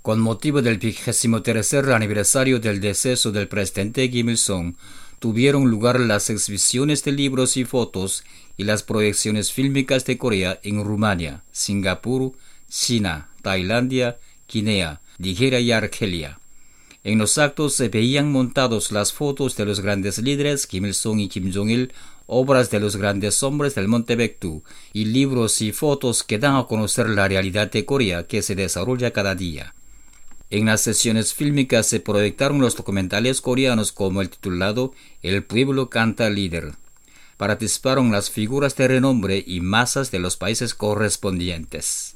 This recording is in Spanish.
Con motivo del 23º aniversario del deceso del presidente Kim Il-sung, tuvieron lugar las exhibiciones de libros y fotos y las proyecciones fílmicas de Corea en Rumania, Singapur, China, Tailandia, Guinea, Nigeria y Argelia. En los actos se veían montados las fotos de los grandes líderes Kim Il-sung y Kim Jong-il, obras de los grandes hombres del Monte Baekdu y libros y fotos que dan a conocer la realidad de Corea que se desarrolla cada día. En las sesiones fílmicas se proyectaron los documentales coreanos como el titulado El pueblo canta líder. Participaron las figuras de renombre y masas de los países correspondientes.